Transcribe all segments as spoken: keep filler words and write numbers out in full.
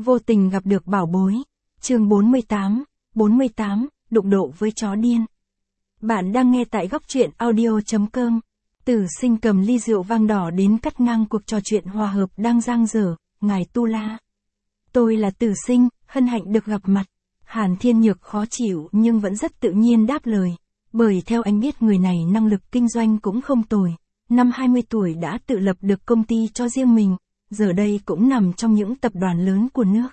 Vô tình gặp được bảo bối. Chương bốn mươi tám, bốn mươi tám, đụng độ với chó điên. Bạn đang nghe tại góc truyện audio chấm com. Tử Sinh cầm ly rượu vang đỏ đến cắt ngang cuộc trò chuyện hòa hợp đang dang dở, ngài Tu La. Tôi là Tử Sinh, hân hạnh được gặp mặt. Hàn Thiên Nhược khó chịu nhưng vẫn rất tự nhiên đáp lời. Bởi theo anh biết người này năng lực kinh doanh cũng không tồi. Năm hai mươi tuổi đã tự lập được công ty cho riêng mình, giờ đây cũng nằm trong những tập đoàn lớn của nước.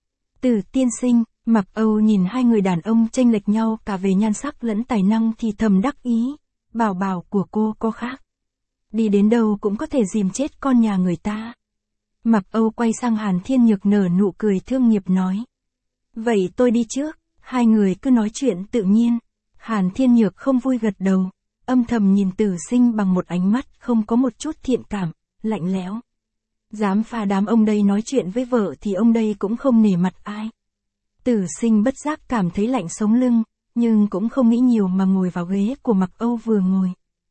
Từ tiên sinh, Mặc Âu nhìn hai người đàn ông chênh lệch nhau cả về nhan sắc lẫn tài năng thì thầm đắc ý. Bảo bảo của cô có khác. Đi đến đâu cũng có thể dìm chết con nhà người ta. Mặc Âu quay sang Hàn Thiên Nhược nở nụ cười thương nghiệp nói. Vậy tôi đi trước, hai người cứ nói chuyện tự nhiên. Hàn Thiên Nhược không vui gật đầu, âm thầm nhìn Tử Sinh bằng một ánh mắt không có một chút thiện cảm, lạnh lẽo. Dám pha đám ông đây nói chuyện với vợ thì ông đây cũng không nể mặt ai. Tử Sinh bất giác cảm thấy lạnh sống lưng, nhưng cũng không nghĩ nhiều mà ngồi vào ghế của Mặc Âu vừa ngồi.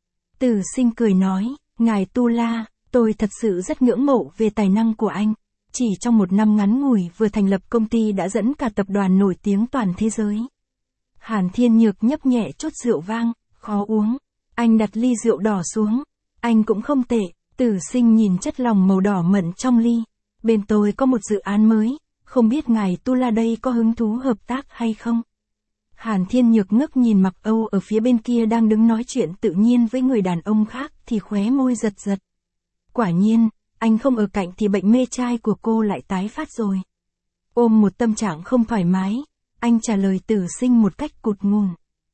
Tử Sinh cười nói, ngài Tu La, tôi thật sự rất ngưỡng mộ về tài năng của anh. Chỉ trong một năm ngắn ngủi vừa thành lập công ty đã dẫn cả tập đoàn nổi tiếng toàn thế giới. Hàn Thiên Nhược nhấp nhẹ chút rượu vang, khó uống. Anh đặt ly rượu đỏ xuống. Anh cũng không tệ. Tử Sinh nhìn chất lòng màu đỏ mận trong ly. Bên tôi có một dự án mới, không biết ngài Tu La đây có hứng thú hợp tác hay không? Hàn Thiên Nhược ngước nhìn Mặc Âu ở phía bên kia đang đứng nói chuyện tự nhiên với người đàn ông khác thì khóe môi giật giật. Quả nhiên, anh không ở cạnh thì bệnh mê trai của cô lại tái phát rồi. Ôm một tâm trạng không thoải mái, anh trả lời Tử Sinh một cách cụt ngùn.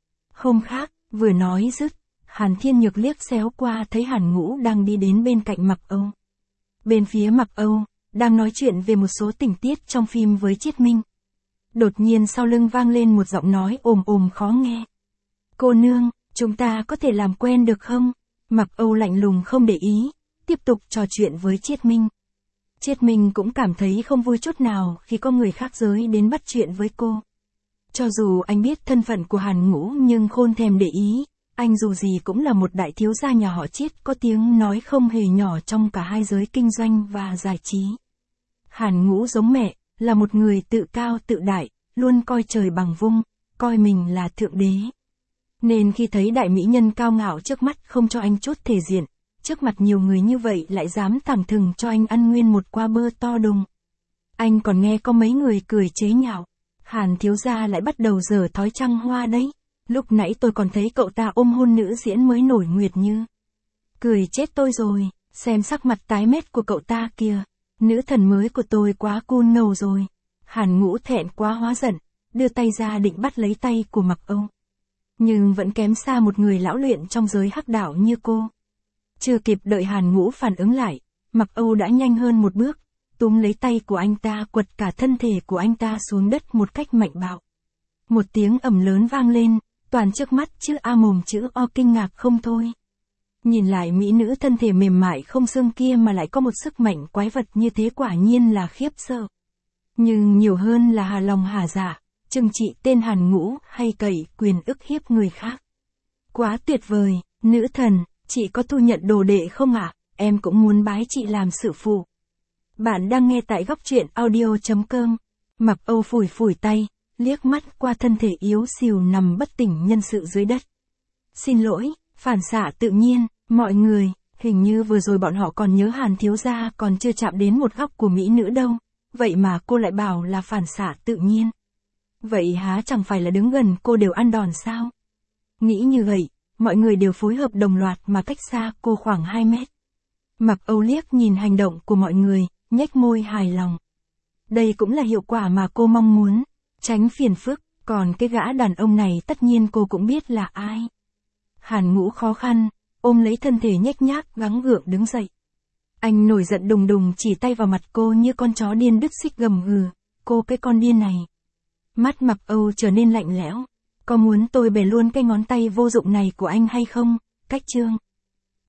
Hôm khác, vừa nói dứt, Hàn Thiên Nhược liếc xéo qua thấy Hàn Ngũ đang đi đến bên cạnh Mặc Âu. Bên phía Mặc Âu, đang nói chuyện về một số tình tiết trong phim với Triết Minh. Đột nhiên sau lưng vang lên một giọng nói ồm ồm khó nghe. Cô nương, chúng ta có thể làm quen được không? Mặc Âu lạnh lùng không để ý, tiếp tục trò chuyện với Triết Minh. Triết Minh cũng cảm thấy không vui chút nào khi có người khác giới đến bắt chuyện với cô. Cho dù anh biết thân phận của Hàn Ngũ nhưng khôn thèm để ý, anh dù gì cũng là một đại thiếu gia nhà họ Triết có tiếng nói không hề nhỏ trong cả hai giới kinh doanh và giải trí. Hàn Ngũ giống mẹ, là một người tự cao tự đại, luôn coi trời bằng vung, coi mình là thượng đế. Nên khi thấy đại mỹ nhân cao ngạo trước mắt không cho anh chút thể diện, trước mặt nhiều người như vậy lại dám thẳng thừng cho anh ăn nguyên một qua bơ to đùng. Anh còn nghe có mấy người cười chế nhạo. Hàn thiếu gia lại bắt đầu giở thói trăng hoa đấy. Lúc nãy tôi còn thấy cậu ta ôm hôn nữ diễn mới nổi nguyệt như. Cười chết tôi rồi, xem sắc mặt tái mét của cậu ta kìa. Nữ thần mới của tôi quá cool ngầu rồi. Hàn Ngũ thẹn quá hóa giận, đưa tay ra định bắt lấy tay của Mặc Âu. Nhưng vẫn kém xa một người lão luyện trong giới hắc đạo như cô. Chưa kịp đợi Hàn Ngũ phản ứng lại, Mặc Âu đã nhanh hơn một bước, túm lấy tay của anh ta quật cả thân thể của anh ta xuống đất một cách mạnh bạo. Một tiếng ầm lớn vang lên, toàn trước mắt chữ A mồm chữ O kinh ngạc không thôi. Nhìn lại mỹ nữ thân thể mềm mại không xương kia mà lại có một sức mạnh quái vật như thế quả nhiên là khiếp sợ. Nhưng nhiều hơn là hà lòng hà dạ, trừng trị tên Hàn Ngũ hay cậy quyền ức hiếp người khác. Quá tuyệt vời, nữ thần, chị có thu nhận đồ đệ không ạ? À? Em cũng muốn bái chị làm sự phụ. Bạn đang nghe tại góc truyện audio chấm com. Mặc Âu phủi phủi tay, liếc mắt qua thân thể yếu xìu nằm bất tỉnh nhân sự dưới đất. Xin lỗi, phản xạ tự nhiên, mọi người, hình như vừa rồi bọn họ còn nhớ Hàn thiếu gia còn chưa chạm đến một góc của mỹ nữ đâu, vậy mà cô lại bảo là phản xạ tự nhiên. Vậy há chẳng phải là đứng gần cô đều ăn đòn sao? Nghĩ như vậy, mọi người đều phối hợp đồng loạt mà cách xa cô khoảng hai mét. Mặc Âu liếc nhìn hành động của mọi người, nhếch môi hài lòng. Đây cũng là hiệu quả mà cô mong muốn, tránh phiền phức, còn cái gã đàn ông này tất nhiên cô cũng biết là ai. Hàn Ngũ khó khăn, ôm lấy thân thể nhếch nhác gắng gượng đứng dậy. Anh nổi giận đùng đùng chỉ tay vào mặt cô như con chó điên đứt xích gầm gừ, cô cái con điên này. Mắt Mặc Âu trở nên lạnh lẽo, có muốn tôi bẻ luôn cái ngón tay vô dụng này của anh hay không, Cách chương.